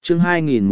Chương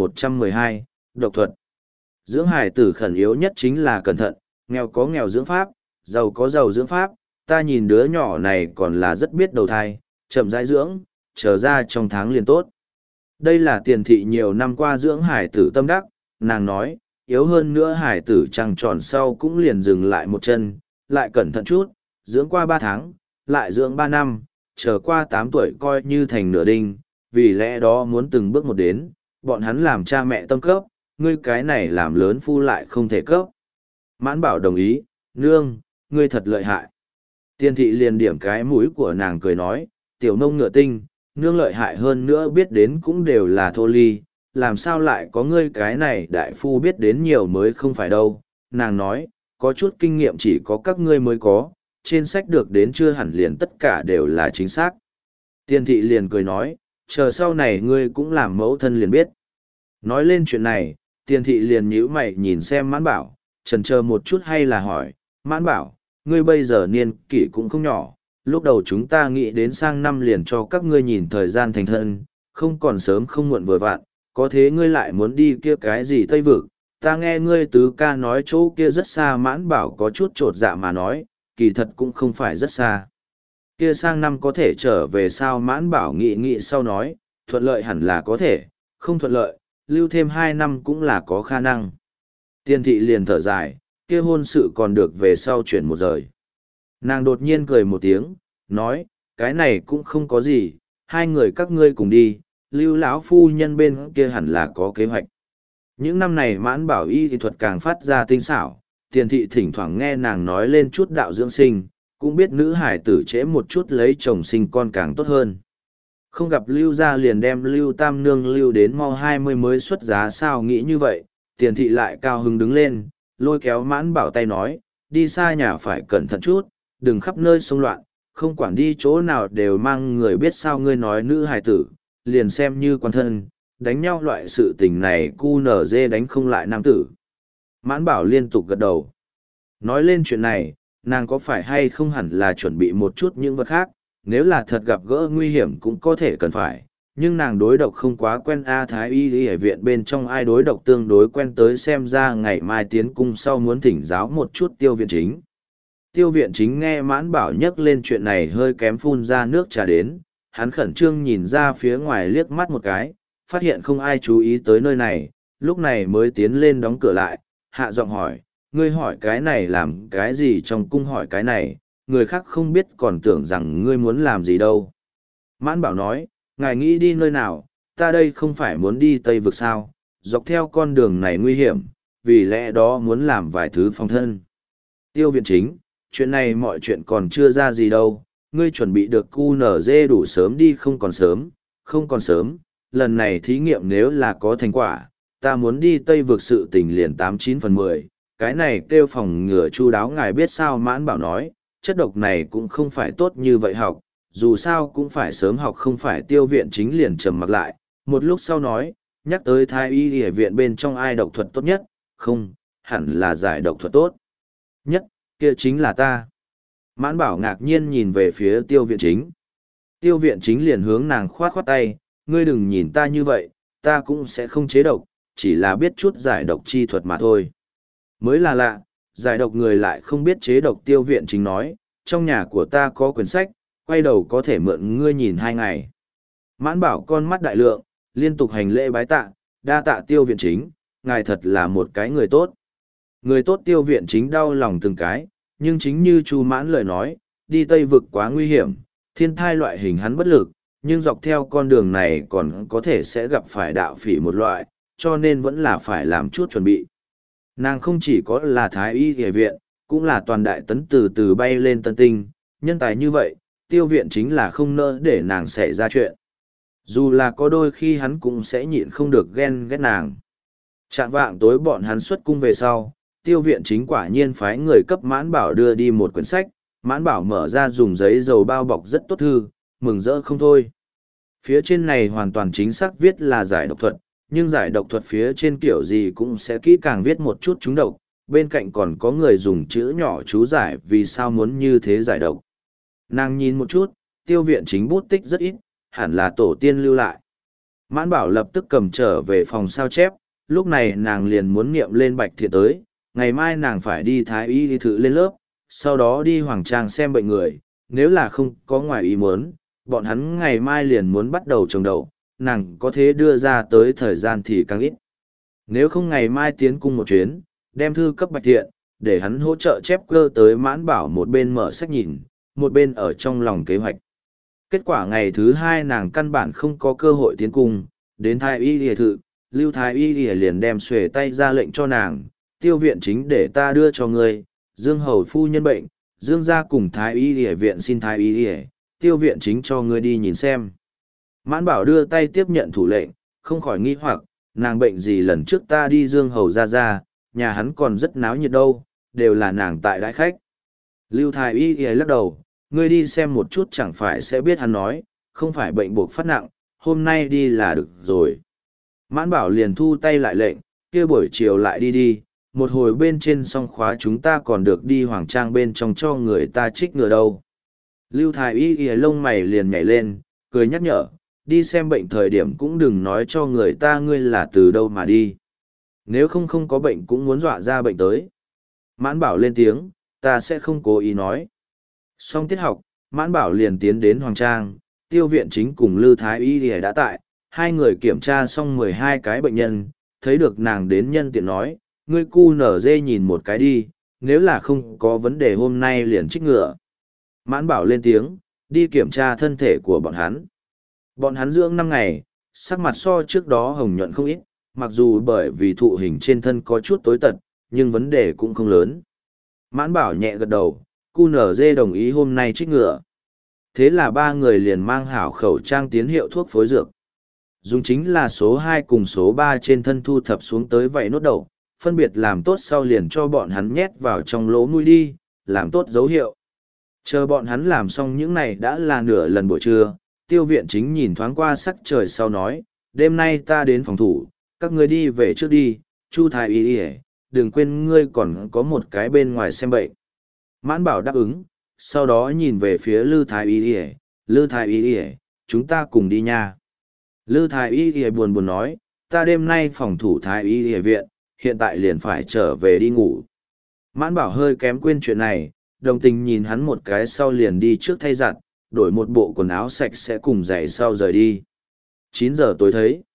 2112, Độc thuật. Dưỡng hải tử khẩn yếu nhất chính là cẩn thận, nghèo có nghèo dưỡng pháp, giàu có giàu dưỡng pháp, ta nhìn đứa nhỏ này còn là rất biết đầu thai, chậm rãi dưỡng, chờ ra trong tháng liền tốt. Đây là tiền thị nhiều năm qua dưỡng hải tử tâm đắc, nàng nói, yếu hơn nữa hải tử trăng tròn sau cũng liền dừng lại một chân, lại cẩn thận chút, dưỡng qua 3 tháng, lại dưỡng 3 năm, chờ qua 8 tuổi coi như thành nửa đinh, vì lẽ đó muốn từng bước một đến, bọn hắn làm cha mẹ tâm cấp, ngươi cái này làm lớn phu lại không thể cấp. Mãn Bảo đồng ý, nương, ngươi thật lợi hại. Tiền thị liền điểm cái mũi của nàng cười nói, tiểu nông ngựa tinh, nương lợi hại hơn nữa biết đến cũng đều là thô ly, làm sao lại có ngươi cái này đại phu biết đến nhiều mới không phải đâu. Nàng nói, có chút kinh nghiệm chỉ có các ngươi mới có, trên sách được đến chưa hẳn liền tất cả đều là chính xác. Tiền thị liền cười nói, chờ sau này ngươi cũng làm mẫu thân liền biết. Nói lên chuyện này, tiền thị liền nhíu mày nhìn xem Mãn Bảo, chần chờ một chút hay là hỏi, Mãn Bảo, ngươi bây giờ niên kỷ cũng không nhỏ, lúc đầu chúng ta nghĩ đến sang năm liền cho các ngươi nhìn thời gian thành thân, không còn sớm không muộn vừa vặn, có thế ngươi lại muốn đi kia cái gì Tây Vực, ta nghe ngươi tứ ca nói chỗ kia rất xa. Mãn Bảo có chút trột dạ mà nói, kỳ thật cũng không phải rất xa. Kia sang năm có thể trở về sao? Mãn Bảo nghĩ nghĩ sau nói, thuận lợi hẳn là có thể, không thuận lợi, lưu thêm 2 năm cũng là có khả năng. Tiên thị liền thở dài, kia hôn sự còn được về sau chuyển một rời. Nàng đột nhiên cười một tiếng, nói, cái này cũng không có gì, 2 người các ngươi cùng đi, lưu lão phu nhân bên kia hẳn là có kế hoạch. Những năm này Mãn Bảo y thì thuật càng phát ra tinh xảo, tiền thị thỉnh thoảng nghe nàng nói lên chút đạo dưỡng sinh, cũng biết nữ hải tử trễ một chút lấy chồng sinh con càng tốt hơn. Không gặp lưu gia liền đem lưu tam nương lưu đến mau 20 mới xuất giá sao? Nghĩ như vậy, tiền thị lại cao hứng đứng lên, lôi kéo Mãn Bảo tay nói, đi xa nhà phải cẩn thận chút, đừng khắp nơi xông loạn, không quản đi chỗ nào đều mang người biết sao? Ngươi nói nữ hài tử, liền xem như quan thân, đánh nhau loại sự tình này cu nở dê đánh không lại nam tử. Mãn Bảo liên tục gật đầu. Nói lên chuyện này, nàng có phải hay không hẳn là chuẩn bị một chút những vật khác, nếu là thật gặp gỡ nguy hiểm cũng có thể cần phải, nhưng nàng đối độc không quá quen. Thái y ở viện bên trong ai đối độc tương đối quen tới xem ra ngày mai tiến cung sau muốn thỉnh giáo một chút Tiêu viện chính. Tiêu viện chính nghe Mãn Bảo nhắc lên chuyện này hơi kém phun ra nước trà đến, hắn khẩn trương nhìn ra phía ngoài liếc mắt một cái, phát hiện không ai chú ý tới nơi này, lúc này mới tiến lên đóng cửa lại, hạ giọng hỏi, ngươi hỏi cái này làm cái gì? Trong cung hỏi cái này, người khác không biết còn tưởng rằng ngươi muốn làm gì đâu. Mãn Bảo nói, ngài nghĩ đi nơi nào, ta đây không phải muốn đi Tây Vực sao, dọc theo con đường này nguy hiểm, vì lẽ đó muốn làm vài thứ phòng thân. Tiêu viện chính, chuyện này mọi chuyện còn chưa ra gì đâu, ngươi chuẩn bị được QNZ đủ sớm đi, không còn sớm, không còn sớm, lần này thí nghiệm nếu là có thành quả, ta muốn đi Tây Vực sự tình liền 89/10, cái này kêu phòng ngừa chu đáo ngài biết sao? Mãn Bảo nói, chất độc này cũng không phải tốt như vậy học, dù sao cũng phải sớm học không phải. Tiêu viện chính liền trầm mặc lại, một lúc sau nói, nhắc tới Thái y ở viện bên trong ai độc thuật tốt nhất, không, hẳn là giải độc thuật tốt nhất, kia chính là ta. Mãn Bảo ngạc nhiên nhìn về phía Tiêu viện chính. Tiêu viện chính liền hướng nàng khoát khoát tay, ngươi đừng nhìn ta như vậy, ta cũng sẽ không chế độc, chỉ là biết chút giải độc chi thuật mà thôi. Mới là lạ, giải độc người lại không biết chế độc. Tiêu viện chính nói, trong nhà của ta có quyển sách, quay đầu có thể mượn ngươi nhìn 2 ngày. Mãn Bảo con mắt đại lượng, liên tục hành lễ bái tạ, đa tạ Tiêu viện chính, ngài thật là một cái người tốt. Người tốt. Tiêu viện chính đau lòng từng cái, nhưng chính như Chu Mãn lời nói, đi Tây Vực quá nguy hiểm, thiên thai loại hình hắn bất lực, nhưng dọc theo con đường này còn có thể sẽ gặp phải đạo phỉ một loại, cho nên vẫn là phải làm chút chuẩn bị. Nàng không chỉ có là Thái y y viện, cũng là toàn đại tấn từ từ bay lên tân tinh, nhân tài như vậy, Tiêu viện chính là không nỡ để nàng xảy ra chuyện. Dù là có đôi khi hắn cũng sẽ nhịn không được ghen ghét nàng. Chạng vạng tối bọn hắn xuất cung về sau, Tiêu viện chính quả nhiên phái người cấp Mãn Bảo đưa đi một quyển sách, Mãn Bảo mở ra dùng giấy dầu bao bọc rất tốt thư, mừng rỡ không thôi. Phía trên này hoàn toàn chính xác viết là giải độc thuật, nhưng giải độc thuật phía trên kiểu gì cũng sẽ kỹ càng viết một chút trúng độc, bên cạnh còn có người dùng chữ nhỏ chú giải vì sao muốn như thế giải độc. Nàng nhìn một chút, Tiêu viện chính bút tích rất ít, hẳn là tổ tiên lưu lại. Mãn Bảo lập tức cầm trở về phòng sao chép, lúc này nàng liền muốn niệm lên Bạch Thiện tới, ngày mai nàng phải đi Thái Y thử lên lớp, sau đó đi Hoàng Trang xem bệnh người, nếu là không có ngoài ý muốn, bọn hắn ngày mai liền muốn bắt đầu trồng đậu, nàng có thể đưa ra tới thời gian thì càng ít. Nếu không ngày mai tiến cung một chuyến, đem thư cấp Bạch Thiện, để hắn hỗ trợ chép cơ tới. Mãn Bảo một bên mở sách nhìn, một bên ở trong lòng kế hoạch. Kết quả ngày thứ hai nàng căn bản không có cơ hội tiến cung, đến Thái Y lìa thự, Lưu Thái Y lìa liền đem xuề tay ra lệnh cho nàng, Tiêu viện chính để ta đưa cho ngươi, Dương hầu phu nhân bệnh, Dương gia cùng Thái Y lìa viện xin Thái Y lìa, Tiêu viện chính cho ngươi đi nhìn xem. Mãn Bảo đưa tay tiếp nhận thủ lệnh, không khỏi nghi hoặc, nàng bệnh gì lần trước ta đi Dương hầu ra, nhà hắn còn rất náo nhiệt đâu, đều là nàng tại đãi khách. Lưu Thái Y lìa lắc đầu, ngươi đi xem một chút chẳng phải sẽ biết hắn nói, không phải bệnh buộc phát nặng, hôm nay đi là được rồi. Mãn Bảo liền thu tay lại lệnh, kia buổi chiều lại đi đi, một hồi bên trên song khóa chúng ta còn được đi Hoàng Trang bên trong cho người ta trích ngừa đâu. Lưu Thái Y ghề lông mày liền nhảy lên, cười nhắc nhở, đi xem bệnh thời điểm cũng đừng nói cho người ta ngươi là từ đâu mà đi. Nếu không có bệnh cũng muốn dọa ra bệnh tới. Mãn Bảo lên tiếng, ta sẽ không cố ý nói. Xong tiết học, Mãn Bảo liền tiến đến Hoàng Trang, Tiêu viện chính cùng Lư Thái Y ghề đã tại, hai người kiểm tra xong 12 cái bệnh nhân, thấy được nàng đến nhân tiện nói, ngươi cu nở dê nhìn một cái đi, nếu là không có vấn đề hôm nay liền trích ngựa. Mãn Bảo lên tiếng, đi kiểm tra thân thể của bọn hắn. Bọn hắn dưỡng 5 ngày, sắc mặt so trước đó hồng nhuận không ít, mặc dù bởi vì thụ hình trên thân có chút tối tật, nhưng vấn đề cũng không lớn. Mãn Bảo nhẹ gật đầu, cu nở dê đồng ý hôm nay trích ngựa. Thế là ba người liền mang hảo khẩu trang tiến hiệu thuốc phối dược. Dùng chính là số 2 cùng số 3 trên thân thu thập xuống tới vậy nốt đầu, phân biệt làm tốt sau liền cho bọn hắn nhét vào trong lỗ mũi đi, làm tốt dấu hiệu. Chờ bọn hắn làm xong những này đã là nửa lần buổi trưa, Tiêu viện chính nhìn thoáng qua sắc trời sau nói, đêm nay ta đến phòng thủ, các ngươi đi về trước đi, Chu Thái Y, đừng quên ngươi còn có một cái bên ngoài xem bệnh. Mãn Bảo đáp ứng, sau đó nhìn về phía Lư Thái Y, Lư Thái Y, chúng ta cùng đi nha. Lư Thái Y buồn buồn nói, ta đêm nay phòng thủ Thái Y viện, hiện tại liền phải trở về đi ngủ. Mãn Bảo hơi kém quên chuyện này, đồng tình nhìn hắn một cái sau liền đi trước thay giặt, đổi một bộ quần áo sạch sẽ cùng giày sau rời đi. 9 giờ tối thấy.